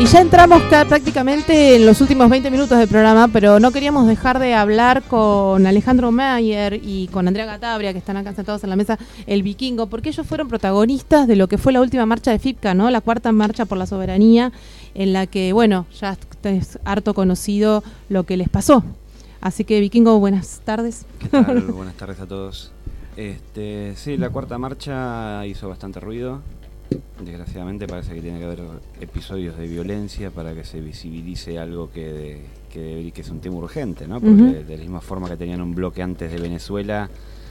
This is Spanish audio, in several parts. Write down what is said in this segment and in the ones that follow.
Y ya entramos prácticamente en los últimos 20 minutos del programa, pero no queríamos dejar de hablar con Alejandro Mayer y con Andrea Gatabria, que están acá sentados en la mesa, el Vikingo, porque ellos fueron protagonistas de lo que fue la última marcha de FIPCA, ¿no? La cuarta marcha por la soberanía, en la que, bueno, ya es harto conocido lo que les pasó. Así que, Vikingo, buenas tardes. ¿Qué tal? Buenas tardes a todos. Sí, la cuarta marcha hizo bastante ruido. Desgraciadamente parece que tiene que haber episodios de violencia para que se visibilice algo que es un tema urgente, ¿no? Porque de la misma forma que tenían un bloque antes de Venezuela,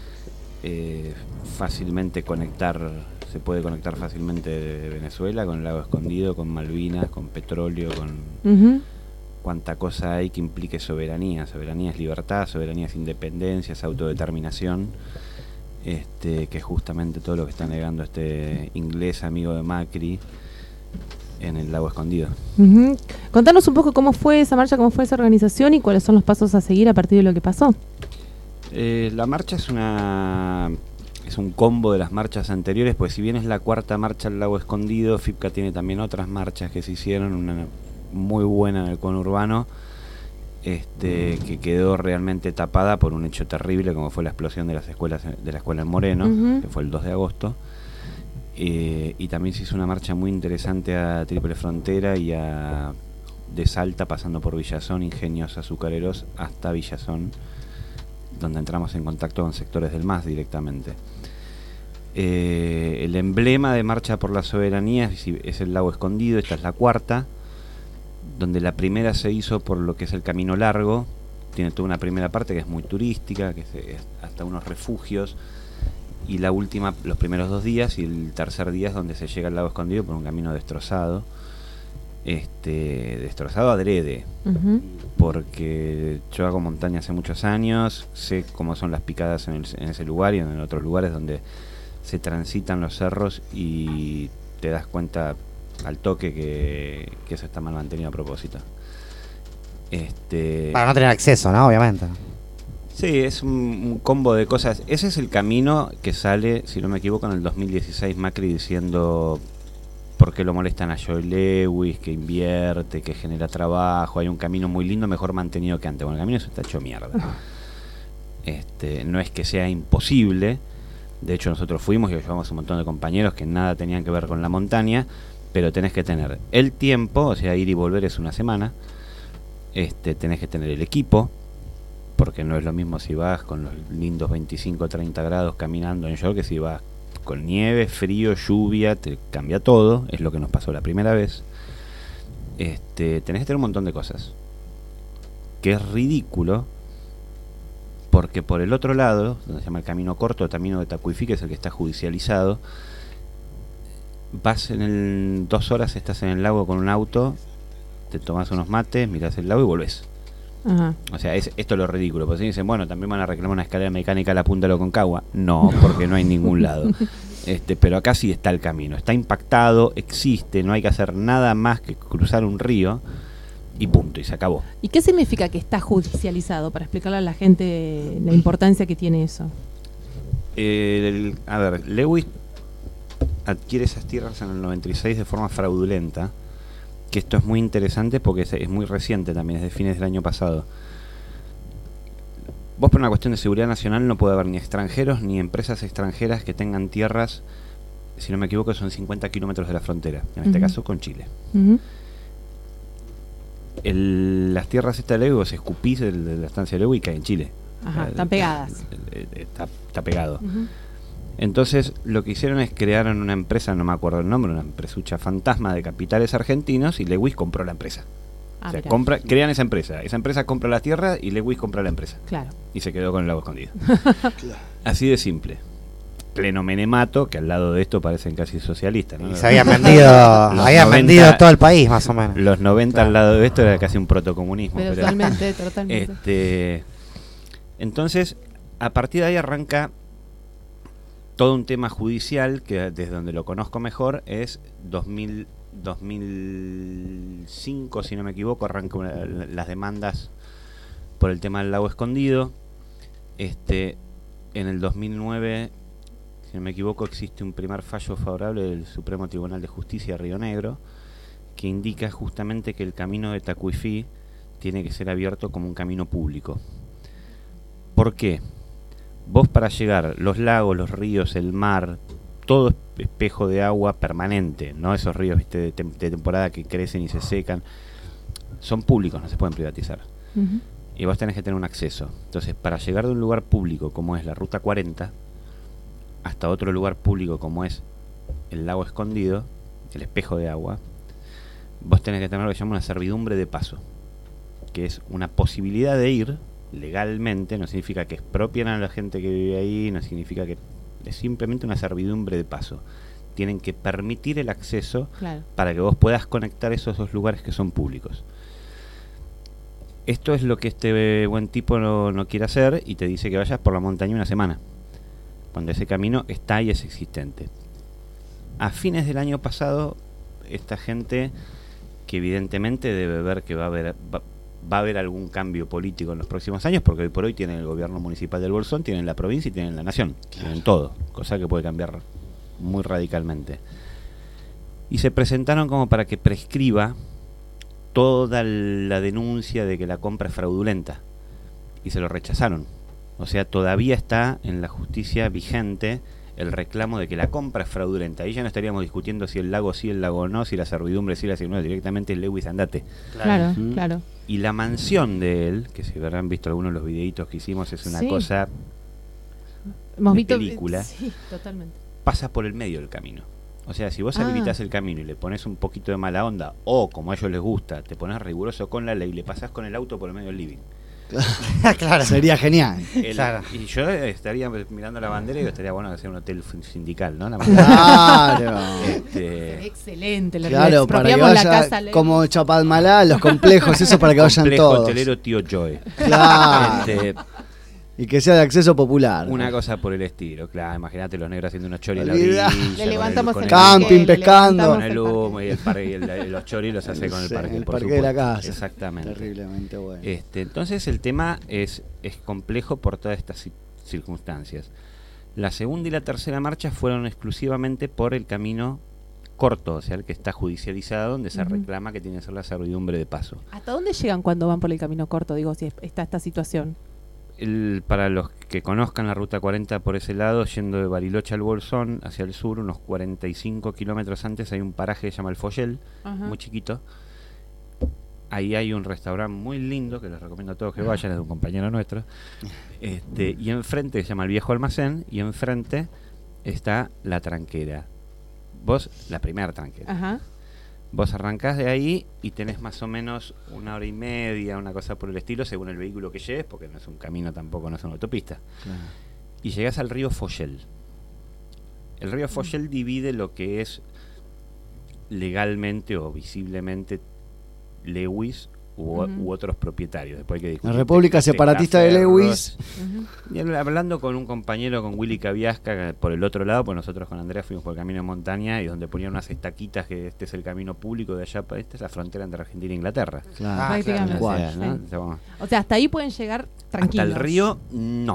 se puede conectar fácilmente de Venezuela con el lago escondido, con Malvinas, con petróleo, con cuánta cosa hay que implique soberanía. Soberanía es libertad, soberanía es independencia, es autodeterminación. Que es justamente todo lo que está negando este inglés amigo de Macri en el lago escondido. Contanos un poco cómo fue esa marcha, cómo fue esa organización y cuáles son los pasos a seguir a partir de lo que pasó. La marcha es un combo de las marchas anteriores, pues si bien es la cuarta marcha al lago escondido, FIPCA tiene también otras marchas que se hicieron, una muy buena en el conurbano, que quedó realmente tapada por un hecho terrible como fue la explosión de la escuela en Moreno, que fue el 2 de agosto, y también se hizo una marcha muy interesante a Triple Frontera y de Salta, pasando por Villazón, Ingenios Azucareros, hasta Villazón, donde entramos en contacto con sectores del MAS directamente. El emblema de Marcha por la Soberanía es el lago escondido. Esta es la cuarta, donde la primera se hizo por lo que es el Camino Largo. Tiene toda una primera parte que es muy turística, que es hasta unos refugios, y la última, los primeros 2 días, y el tercer día es donde se llega al lago escondido por un camino destrozado, destrozado adrede, porque yo hago montaña hace muchos años, sé cómo son las picadas en ese lugar y en otros lugares donde se transitan los cerros y te das cuenta al toque que eso está mal mantenido a propósito. Para no tener acceso, ¿no? Obviamente. Sí, es un combo de cosas. Ese es el camino que sale, si no me equivoco, en el 2016 Macri diciendo por qué lo molestan a Joe Lewis, que invierte, que genera trabajo. Hay un camino muy lindo, mejor mantenido que antes. Bueno, el camino se está hecho mierda. No es que sea imposible. De hecho, nosotros fuimos y llevamos un montón de compañeros que nada tenían que ver con la montaña, pero tenés que tener el tiempo, o sea, ir y volver es una semana. Tenés que tener el equipo, porque no es lo mismo si vas con los lindos 25 o 30 grados caminando en short que si vas con nieve, frío, lluvia, te cambia todo. Es lo que nos pasó la primera vez. Tenés que tener un montón de cosas, que es ridículo, porque por el otro lado, donde se llama el camino corto, el camino de Tacuifí, que es el que está judicializado, vas 2 horas, estás en el lago con un auto, te tomás unos mates, mirás el lago y volvés. O sea, esto es lo ridículo, porque si dicen, bueno, también van a reclamar una escalera mecánica a la punta de Aconcagua. No, porque no hay ningún lado. Pero acá sí está el camino, está impactado, existe, no hay que hacer nada más que cruzar un río y punto, y se acabó. ¿Y qué significa que está judicializado? Para explicarle a la gente la importancia que tiene eso. Lewis adquiere esas tierras en el 96 de forma fraudulenta, que esto es muy interesante porque es muy reciente también, es de fines del año pasado. Vos, por una cuestión de seguridad nacional, no puede haber ni extranjeros ni empresas extranjeras que tengan tierras, si no me equivoco son 50 kilómetros de la frontera, en este caso con Chile. Las tierras estas de Lewis, escupís de la estancia de Lewis y cae en Chile. Están pegadas. Está pegado. Entonces lo que hicieron es crearon una empresa, no me acuerdo el nombre, una empresucha fantasma de capitales argentinos, y Lewis compró la empresa. Crean esa empresa compra la tierra y Lewis compra la empresa. Claro. Y se quedó con el lago escondido. Así de simple. Pleno menemato, que al lado de esto parecen casi socialistas, ¿no? Y se habían vendido todo el país, más o menos. Los 90 al lado de esto era casi un protocomunismo. Totalmente. Entonces, a partir de ahí arranca todo un tema judicial que desde donde lo conozco mejor es 2005, si no me equivoco, arrancan las demandas por el tema del lago escondido. En el 2009, si no me equivoco, existe un primer fallo favorable del Supremo Tribunal de Justicia de Río Negro, que indica justamente que el camino de Tacuifí tiene que ser abierto como un camino público. ¿Por qué? Vos para llegar, los lagos, los ríos, el mar, todo espejo de agua permanente, no esos ríos, ¿viste? de temporada que crecen y se secan, son públicos, no se pueden privatizar. Y vos tenés que tener un acceso. Entonces, para llegar de un lugar público como es la Ruta 40 hasta otro lugar público como es el lago escondido, el espejo de agua, vos tenés que tener lo que se llama una servidumbre de paso, que es una posibilidad de ir legalmente. No significa que expropian a la gente que vive ahí, no significa que es simplemente una servidumbre de paso. Tienen que permitir el acceso, claro, para que vos puedas conectar esos dos lugares que son públicos. Esto es lo que este buen tipo no quiere hacer, y te dice que vayas por la montaña una semana, cuando ese camino está y es existente. A fines del año pasado, esta gente, que evidentemente debe ver que va a haber algún cambio político en los próximos años, porque hoy por hoy tienen el gobierno municipal del Bolsón, tienen la provincia y tienen la nación, claro, tienen todo, cosa que puede cambiar muy radicalmente. Y se presentaron como para que prescriba toda la denuncia de que la compra es fraudulenta, y se lo rechazaron. O sea, todavía está en la justicia vigente el reclamo de que la compra es fraudulenta. Ahí ya no estaríamos discutiendo si el lago sí, el lago no, si la servidumbre sí, la servidumbre no, directamente el Lewis andate. Claro, claro. Y la mansión de él, que si habrán visto algunos de los videitos que hicimos, es una cosa hemos de visto película. Sí, totalmente. Pasa por el medio del camino. O sea, si vos habilitas el camino y le pones un poquito de mala onda, o como a ellos les gusta, te pones riguroso con la ley y le pasás con el auto por el medio del living. Claro, sería genial. Claro. Y yo estaría mirando la bandera y estaría bueno hacer un hotel sindical, ¿no? Claro. Excelente. Claro, para que vaya, la casa como Chapadmalá, los complejos, eso para que vayan todos. Complejo hotelero Tío Joe. Claro. Y que sea de acceso popular. Una cosa por el estilo, claro. Imagínate los negros haciendo unos choris en la orilla. Le levantamos el camping, pescando. Con el humo y el parque, los choris los hace con el parque. El parque de la casa. Exactamente. Terriblemente bueno. Entonces el tema es complejo por todas estas circunstancias. La segunda y la tercera marcha fueron exclusivamente por el camino corto, o sea, el que está judicializado, donde se reclama que tiene que ser la servidumbre de paso. ¿Hasta dónde llegan cuando van por el camino corto? Digo, si está esta situación. Para los que conozcan la Ruta 40 por ese lado, yendo de Bariloche al Bolsón, hacia el sur, unos 45 kilómetros antes, hay un paraje que se llama El Follel, muy chiquito. Ahí hay un restaurante muy lindo, que les recomiendo a todos que vayan, es de un compañero nuestro. Y enfrente se llama El Viejo Almacén, y enfrente está La Tranquera. Vos, la primera tranquera. Vos arrancás de ahí y tenés más o menos 1 hora y media, una cosa por el estilo, según el vehículo que lleves, porque no es un camino tampoco, no es una autopista. Claro. Y llegás al río Follel. El río Follel divide lo que es legalmente o visiblemente Lewis u otros propietarios. Después hay que discutir. La República Separatista de Lewis. Y hablando con un compañero, con Willy Caviasca, por el otro lado, pues nosotros con Andrea fuimos por el camino de montaña y donde ponían unas estaquitas que este es el camino público de allá, esta es la frontera entre Argentina e Inglaterra. Claro. O sea, hasta ahí pueden llegar tranquilos. Hasta el río, no.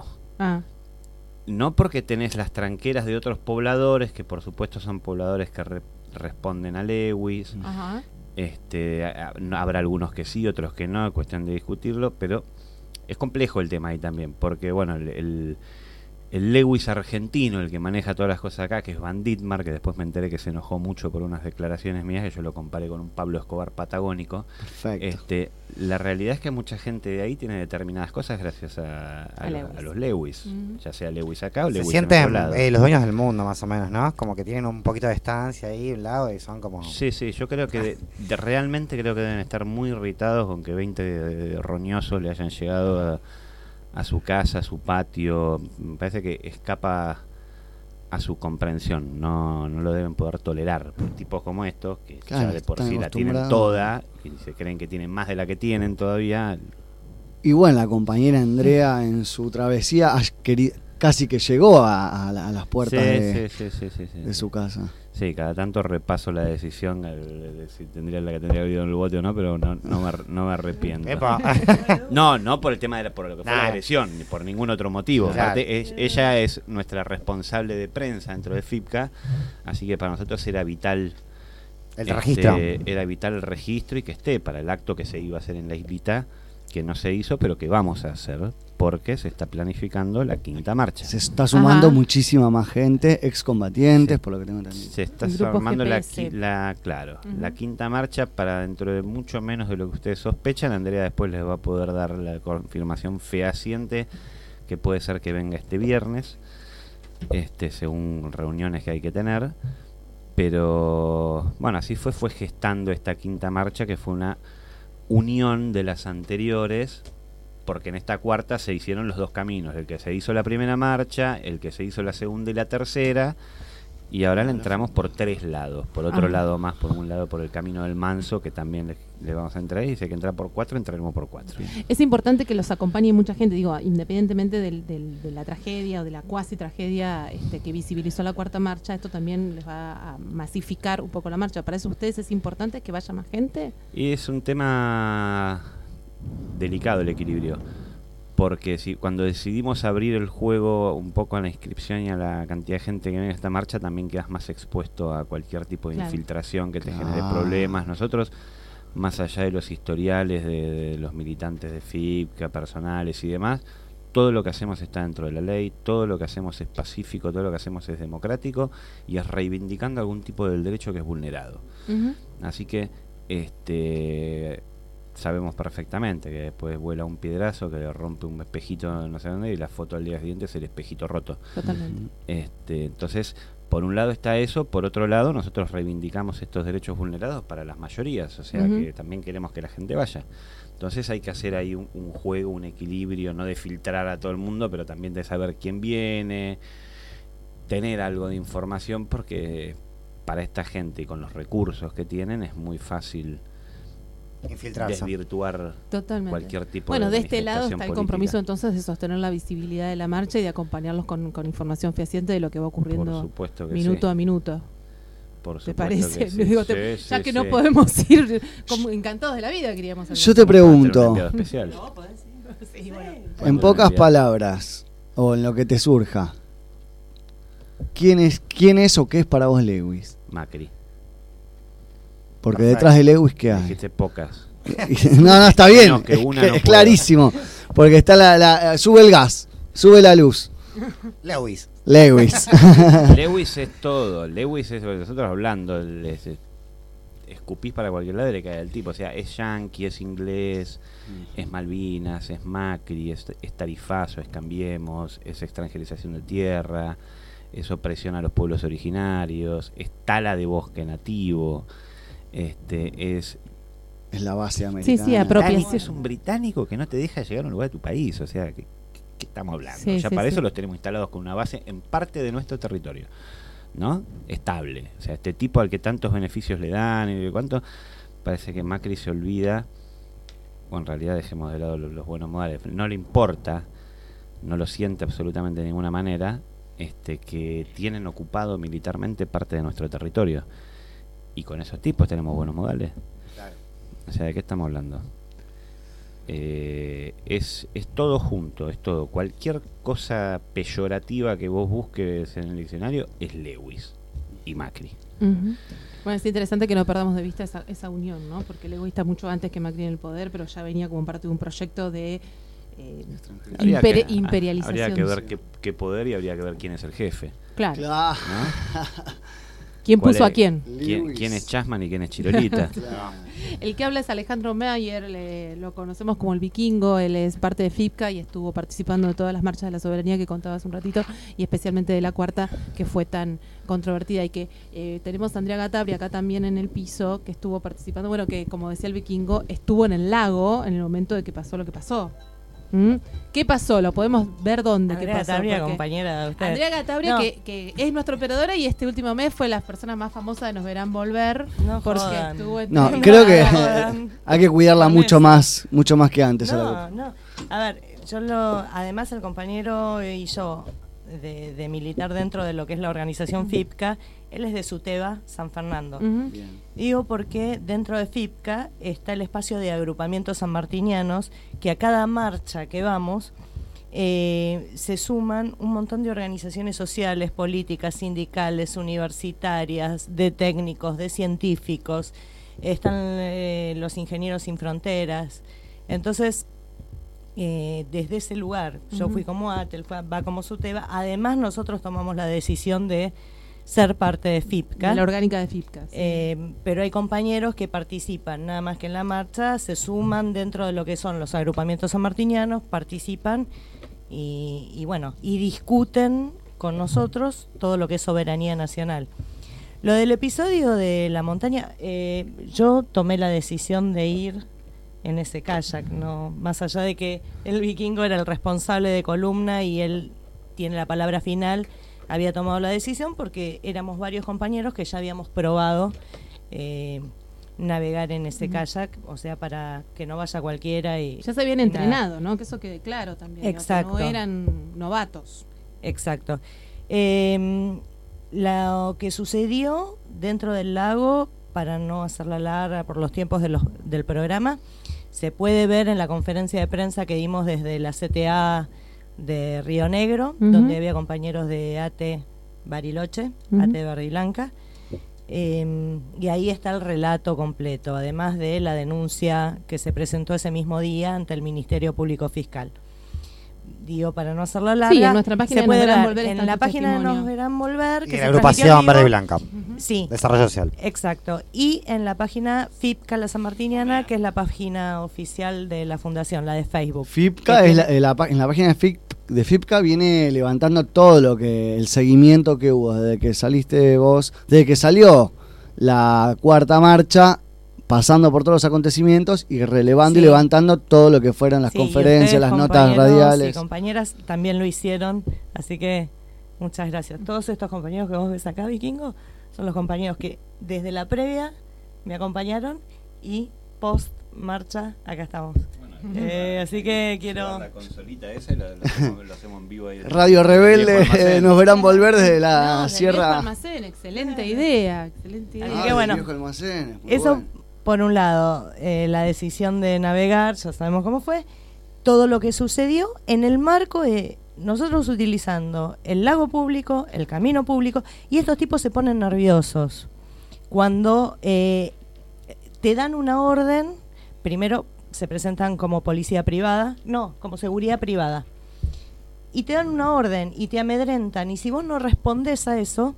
No, porque tenés las tranqueras de otros pobladores, que por supuesto son pobladores que responden a Lewis. Habrá algunos que sí, otros que no, es cuestión de discutirlo, pero es complejo el tema ahí también, porque bueno, el Lewis argentino, el que maneja todas las cosas acá, que es Van Dittmar, que después me enteré que se enojó mucho por unas declaraciones mías, que yo lo comparé con un Pablo Escobar patagónico. Perfecto. La realidad es que mucha gente de ahí tiene determinadas cosas gracias a los Lewis, ya sea Lewis acá o Lewis en otro lado. Se sienten los dueños del mundo, más o menos, ¿no? Como que tienen un poquito de estancia ahí un lado y son como... Sí, yo creo que realmente creo que deben estar muy irritados con que 20 roñosos le hayan llegado a su casa, a su patio. Me parece que escapa a su comprensión, no lo deben poder tolerar por tipos como estos, que ya de por sí la tienen toda y se creen que tienen más de la que tienen todavía. Y bueno, la compañera Andrea en su travesía casi que llegó a las puertas de su casa. Sí, cada tanto repaso la decisión de si tendría la que tendría habido en el bote o no, pero no me arrepiento. No por el tema por lo que fue la agresión, ni por ningún otro motivo. Claro. Aparte, ella es nuestra responsable de prensa dentro de FIPCA, así que para nosotros era vital El registro. Era evitar el registro y que esté para el acto que se iba a hacer en la islita, que no se hizo, pero que vamos a hacer, porque se está planificando la quinta marcha. Se está sumando muchísima más gente, excombatientes, por lo que tengo entendido. Se está armando la quinta marcha para dentro de mucho menos de lo que ustedes sospechan. Andrea después les va a poder dar la confirmación fehaciente que puede ser que venga este viernes, según reuniones que hay que tener. Pero bueno, así fue gestando esta quinta marcha, que fue una unión de las anteriores, porque en esta cuarta se hicieron los dos caminos, el que se hizo la primera marcha, el que se hizo la segunda y la tercera, y ahora le entramos por 3 lados, por otro lado más, por un lado por el camino del Manso, que también le vamos a entrar, y dice que entra por 4, entraremos por 4. Es importante que los acompañe mucha gente, digo, independientemente de la tragedia o de la cuasi tragedia que visibilizó la cuarta marcha, esto también les va a masificar un poco la marcha. ¿Para eso ustedes es importante que vaya más gente? Y es un tema delicado el equilibrio, porque cuando decidimos abrir el juego un poco a la inscripción y a la cantidad de gente que viene a esta marcha, también quedas más expuesto a cualquier tipo de infiltración que te genere problemas. Nosotros, más allá de los historiales de los militantes de FIPCA, personales y demás, todo lo que hacemos está dentro de la ley, todo lo que hacemos es pacífico, todo lo que hacemos es democrático y es reivindicando algún tipo del derecho que es vulnerado. Así que sabemos perfectamente que después vuela un piedrazo que le rompe un espejito no sé dónde, y la foto al día siguiente es el espejito roto. Totalmente. Entonces, por un lado está eso, por otro lado nosotros reivindicamos estos derechos vulnerados para las mayorías, o sea que también queremos que la gente vaya. Entonces hay que hacer ahí un juego, un equilibrio, no de filtrar a todo el mundo, pero también de saber quién viene, tener algo de información, porque para esta gente y con los recursos que tienen es muy fácil desvirtuar cualquier tipo de este lado está el compromiso política. Entonces de sostener la visibilidad de la marcha y de acompañarlos con información fehaciente de lo que va ocurriendo minuto a minuto. ¿Te parece? Ya que no podemos ir como encantados de la vida, queríamos hacer. Yo te pregunto, en pocas palabras, o en lo que te surja, ¿quién es o qué es para vos Lewis? Macri. Porque detrás de Lewis, ¿qué hay? Dijiste pocas. No, está bien, no, es clarísimo. Porque está sube el gas, sube la luz. Lewis. Lewis es todo. Lewis es lo que nosotros hablando. Escupís para cualquier lado y le cae al tipo. O sea, es yanqui, es inglés, es Malvinas, es Macri, es tarifazo, es Cambiemos, es extranjerización de tierra, es opresión a los pueblos originarios, es tala de bosque nativo. Es la base americana. Sí, apropiación. Es un británico que no te deja llegar a un lugar de tu país. O sea, ¿qué estamos hablando? Eso los tenemos instalados con una base en parte de nuestro territorio, ¿no? Estable. O sea, este tipo al que tantos beneficios le dan y cuánto, parece que Macri se olvida, o en realidad dejemos de lado los buenos modales, no le importa, no lo siente absolutamente de ninguna manera, que tienen ocupado militarmente parte de nuestro territorio. Y con esos tipos tenemos buenos modales. Claro. O sea, ¿de qué estamos hablando? Es todo junto, es todo. Cualquier cosa peyorativa que vos busques en el diccionario es Lewis y Macri. Bueno, es interesante que no perdamos de vista esa unión, ¿no? Porque Lewis está mucho antes que Macri en el poder, pero ya venía como parte de un proyecto de imperialización. Habría que ver qué poder y habría que ver quién es el jefe. Claro. ¿No? ¿Quién puso a quién? ¿Quién es Chasman y quién es Chirolita? El que habla es Alejandro Meyer, lo conocemos como el Vikingo, él es parte de FIPCA y estuvo participando de todas las marchas de la soberanía que contaba hace un ratito, y especialmente de la cuarta, que fue tan controvertida, y que tenemos a Andrea Gatabria acá también en el piso, que estuvo participando, bueno, que como decía el Vikingo, estuvo en el lago en el momento de que pasó lo que pasó. ¿Qué pasó? Lo podemos ver dónde. Andrea Gatabria, compañera de ustedes. Andrea Gatabria, que es nuestra operadora y este último mes fue la persona más famosa de Nos Verán Volver. No porque jodan. estuvo en creo que hay que cuidarla mucho más que antes. No. A ver, además el compañero y yo de militar dentro de lo que es la organización FIPCA, él es de Suteba, San Fernando. Digo porque dentro de FIPCA está el espacio de agrupamientos sanmartinianos, que a cada marcha que vamos se suman un montón de organizaciones sociales, políticas, sindicales, universitarias, de técnicos, de científicos, están los Ingenieros Sin Fronteras. Entonces, desde ese lugar, yo fui como ATEL, va como SUTEBA, además nosotros tomamos la decisión de ser parte de FIPCA. De la orgánica de FIPCA. Sí. Pero hay compañeros que participan, nada más que en la marcha, se suman dentro de lo que son los agrupamientos sanmartinianos, participan y bueno, y discuten con nosotros todo lo que es soberanía nacional. Lo del episodio de la montaña, yo tomé la decisión de ir en ese kayak, no, más allá de que el vikingo era el responsable de columna y él tiene la palabra final, había tomado la decisión porque éramos varios compañeros que ya habíamos probado navegar en ese kayak, o sea, para que no vaya cualquiera. Y ya se habían entrenado, ¿no? Que eso quede claro también. Exacto. ¿no? Que no eran novatos. Exacto. Lo que sucedió dentro del lago, para no hacerla larga por los tiempos del programa, se puede ver en la conferencia de prensa que dimos desde la CTA de Río Negro, donde había compañeros de ATE Bariloche, ATE Bardiblanca, y ahí está el relato completo, además de la denuncia que se presentó ese mismo día ante el Ministerio Público Fiscal. Digo, para no hacerla larga, sí, en nuestra página se puede ver volver en la página de Nos Verán Volver, que y la agrupación Verde y Blanca, sí, Desarrollo Social. Exacto, y en la página FIPCA La Sanmartiniana, que es la página oficial de la fundación, la de Facebook. FIPCA es en la página de FIPCA viene levantando todo lo que el seguimiento que hubo desde que saliste vos, desde que salió la cuarta marcha, pasando por todos los acontecimientos y relevando y levantando todo lo que fueron las conferencias, las notas radiales. Y compañeras también lo hicieron, así que muchas gracias. Todos estos compañeros que vos ves acá, Vikingo, son los compañeros que desde la previa me acompañaron y post marcha acá estamos. Así que quiero... La consolita esa lo hacemos en vivo ahí. Radio Rebelde, Nos Verán Volver desde la Sierra. Almacén, excelente idea. Así que bueno, eso bueno. Por un lado, la decisión de navegar, ya sabemos cómo fue, todo lo que sucedió en el marco de nosotros utilizando el lago público, el camino público, y estos tipos se ponen nerviosos cuando te dan una orden. Primero se presentan como policía privada, no, como seguridad privada, y te dan una orden y te amedrentan, y si vos no respondés a eso,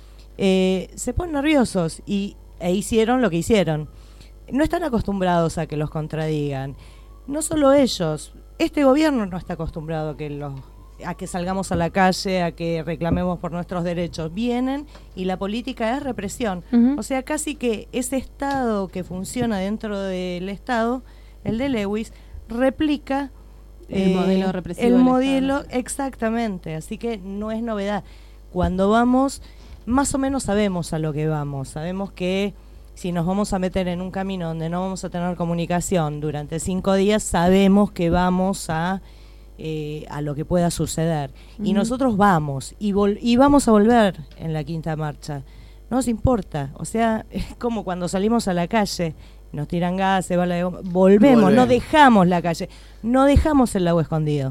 se ponen nerviosos e hicieron lo que hicieron. No están acostumbrados a que los contradigan. No solo ellos, este gobierno no está acostumbrado a que salgamos a la calle, a que reclamemos por nuestros derechos. Vienen y la política es represión. O sea, casi que ese Estado que funciona dentro del Estado, el de Lewis, replica el modelo represivo. El modelo, exactamente. Así que no es novedad. Cuando vamos, más o menos sabemos a lo que vamos. Sabemos que si nos vamos a meter en un camino donde no vamos a tener comunicación durante 5 días, sabemos que vamos a lo que pueda suceder. Y nosotros vamos, y vamos a volver en la quinta marcha. No nos importa, o sea, es como cuando salimos a la calle, nos tiran gases, volvemos, no dejamos la calle, no dejamos el lago escondido.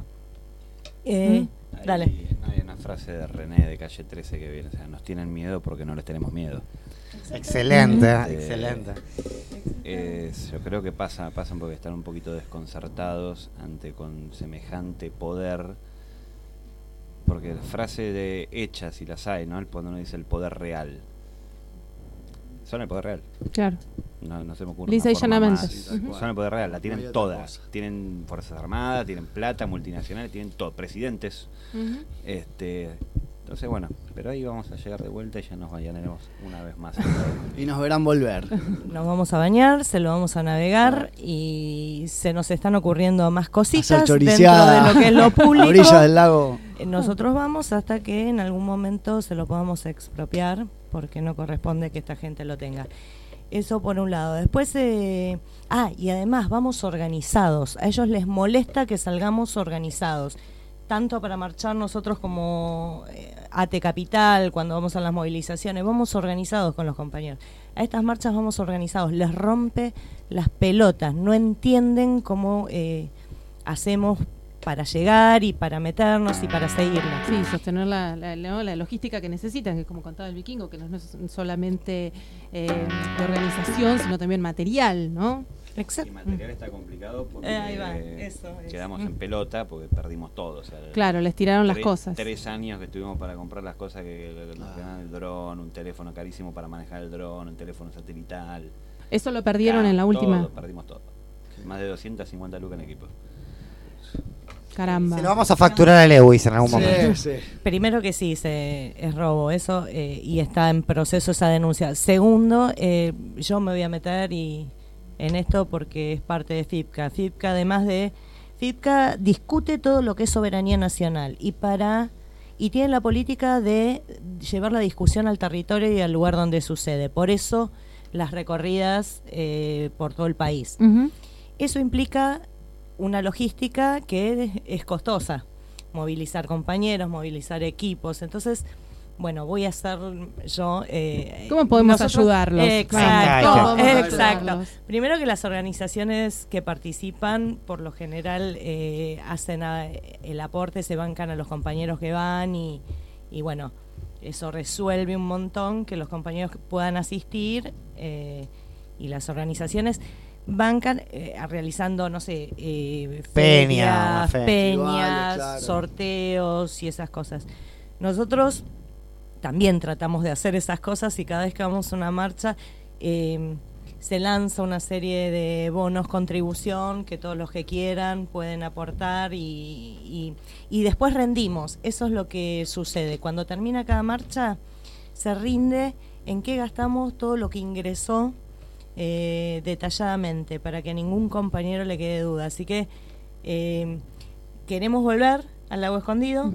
Dale. Hay una frase de René de Calle 13 que viene, o sea, nos tienen miedo porque no les tenemos miedo. Excelente, excelente. Yo creo que pasan porque están un poquito desconcertados con semejante poder, porque la frase de hechas y las hay, ¿no? Cuando uno dice el poder real, son el poder real. Claro. No se me ocurre. Lisa y llanamente. Son el poder real, la tienen todas. Tienen fuerzas armadas, tienen plata, multinacionales, tienen todo, presidentes. Entonces, bueno, pero ahí vamos a llegar de vuelta y ya nos bañaremos una vez más. Y nos verán volver. Nos vamos a bañar, se lo vamos a navegar y se nos están ocurriendo más cositas dentro de lo que es lo público. A orillas del lago. Nosotros vamos hasta que en algún momento se lo podamos expropiar, porque no corresponde que esta gente lo tenga. Eso por un lado. Después, y además vamos organizados. A ellos les molesta que salgamos organizados, tanto para marchar nosotros como ATE Capital, cuando vamos a las movilizaciones, vamos organizados con los compañeros. A estas marchas vamos organizados, les rompe las pelotas, no entienden cómo hacemos para llegar y para meternos y para seguirla. Sí, sostener la logística que necesitan, que como contaba el Vikingo, que no es solamente de organización, sino también material, ¿no? Exacto. Y material está complicado porque ahí va. Eso quedamos en pelota porque perdimos todo. O sea, claro, les tiraron las cosas. 3 años que estuvimos para comprar las cosas que nos quedaban, el dron, un teléfono carísimo para manejar el dron, un teléfono satelital. Eso lo perdieron en la última. Todo, perdimos todo. Más de 250 lucas en equipo. Caramba. Se lo vamos a facturar a Lewis en algún momento. Sí. Primero que sí, es robo eso, y está en proceso esa denuncia. Segundo, yo me voy a meter en esto porque es parte de FIPCA. FIPCA discute todo lo que es soberanía nacional y tiene la política de llevar la discusión al territorio y al lugar donde sucede. Por eso las recorridas por todo el país. Uh-huh. Eso implica una logística que es costosa, movilizar compañeros, movilizar equipos. Entonces, bueno, voy a hacer yo... ¿Cómo podemos ayudarlos? Exacto. Primero que las organizaciones que participan, por lo general, hacen el aporte, se bancan a los compañeros que van y bueno, eso resuelve un montón que los compañeros puedan asistir y las organizaciones bancan realizando, no sé, peñas, claro, sorteos y esas cosas. Nosotros también tratamos de hacer esas cosas y cada vez que vamos a una marcha se lanza una serie de bonos contribución que todos los que quieran pueden aportar y después rendimos. Eso es lo que sucede. Cuando termina cada marcha se rinde en qué gastamos todo lo que ingresó detalladamente para que a ningún compañero le quede duda. Así que queremos volver al Lago Escondido,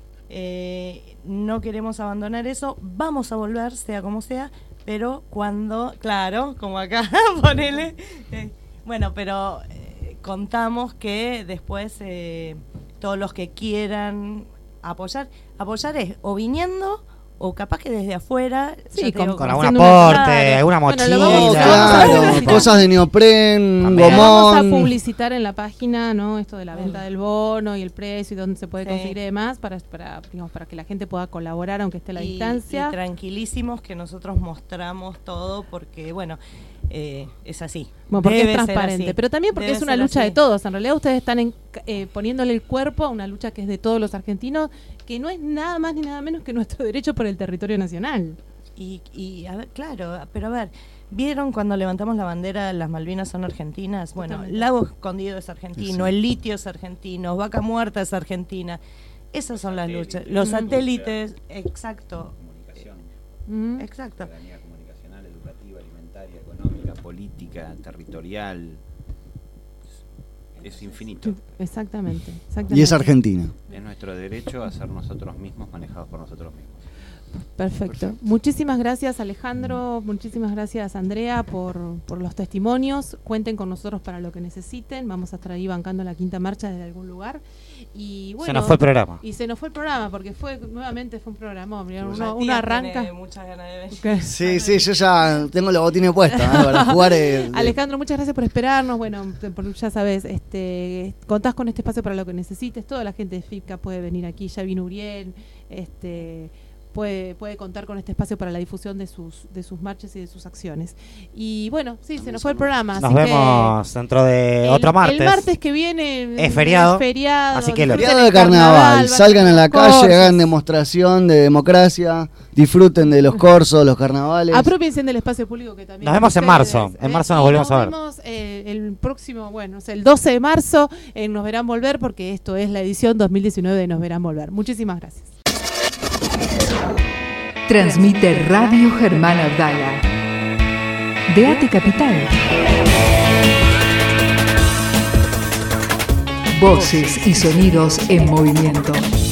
no queremos abandonar eso, vamos a volver sea como sea, pero cuando, claro, como acá, ponele, bueno, pero contamos que después todos los que quieran apoyar es o viniendo o capaz que desde afuera, sí, con algún aporte, alguna mochila. Claro, cosas de neopren, gomón. Vamos a publicitar en la página, ¿no? Esto de la venta del bono y el precio y dónde se puede conseguir y demás para que la gente pueda colaborar aunque esté a la distancia. Y tranquilísimos que nosotros mostramos todo porque, bueno, es así. Bueno, porque es transparente, pero también porque es una lucha de todos. En realidad ustedes están poniéndole el cuerpo a una lucha que es de todos los argentinos, que no es nada más ni nada menos que nuestro derecho por el territorio nacional. Y a ver, claro, pero a ver, ¿vieron cuando levantamos la bandera las Malvinas son argentinas? Bueno, Totalmente. Lago Escondido es argentino, Sí. el litio es argentino, Vaca Muerta es argentina. Esas son las luchas. Los satélites, exacto. Comunicación, Exacto. soberanía comunicacional, educativa, alimentaria, económica, política, territorial. Es infinito. Exactamente. Y es Argentina. Es nuestro derecho a ser nosotros mismos, manejados por nosotros mismos. Perfecto. Muchísimas gracias, Alejandro. Muchísimas gracias, Andrea, por los testimonios. Cuenten con nosotros para lo que necesiten. Vamos a estar ahí bancando la quinta marcha desde algún lugar. Y bueno, Se nos fue el programa. Y se nos fue el programa porque nuevamente fue un programa. Uno Tía arranca. tiene muchas ganas de ver. Sí, yo ya tengo los botines puestos para jugar. Alejandro, muchas gracias por esperarnos. Bueno, ya sabes, contás con este espacio para lo que necesites. Toda la gente de FIPCA puede venir aquí. Ya vino Uriel. Puede contar con este espacio para la difusión de sus marchas y de sus acciones. Y bueno, sí, se nos fue el programa. Nos vemos dentro de otro martes. El martes que viene es feriado. Así que feriado de carnaval. Salgan a la calle, hagan demostración de democracia, disfruten de los corsos, los carnavales. Apropiense del espacio público que también. Nos vemos en marzo. En marzo nos volvemos a ver. Nos vemos el próximo, el 12 de marzo Nos Verán Volver, porque esto es la edición 2019 de Nos Verán Volver. Muchísimas gracias. Transmite Radio Germán Abdala de AT Capital. Voces y sonidos en movimiento.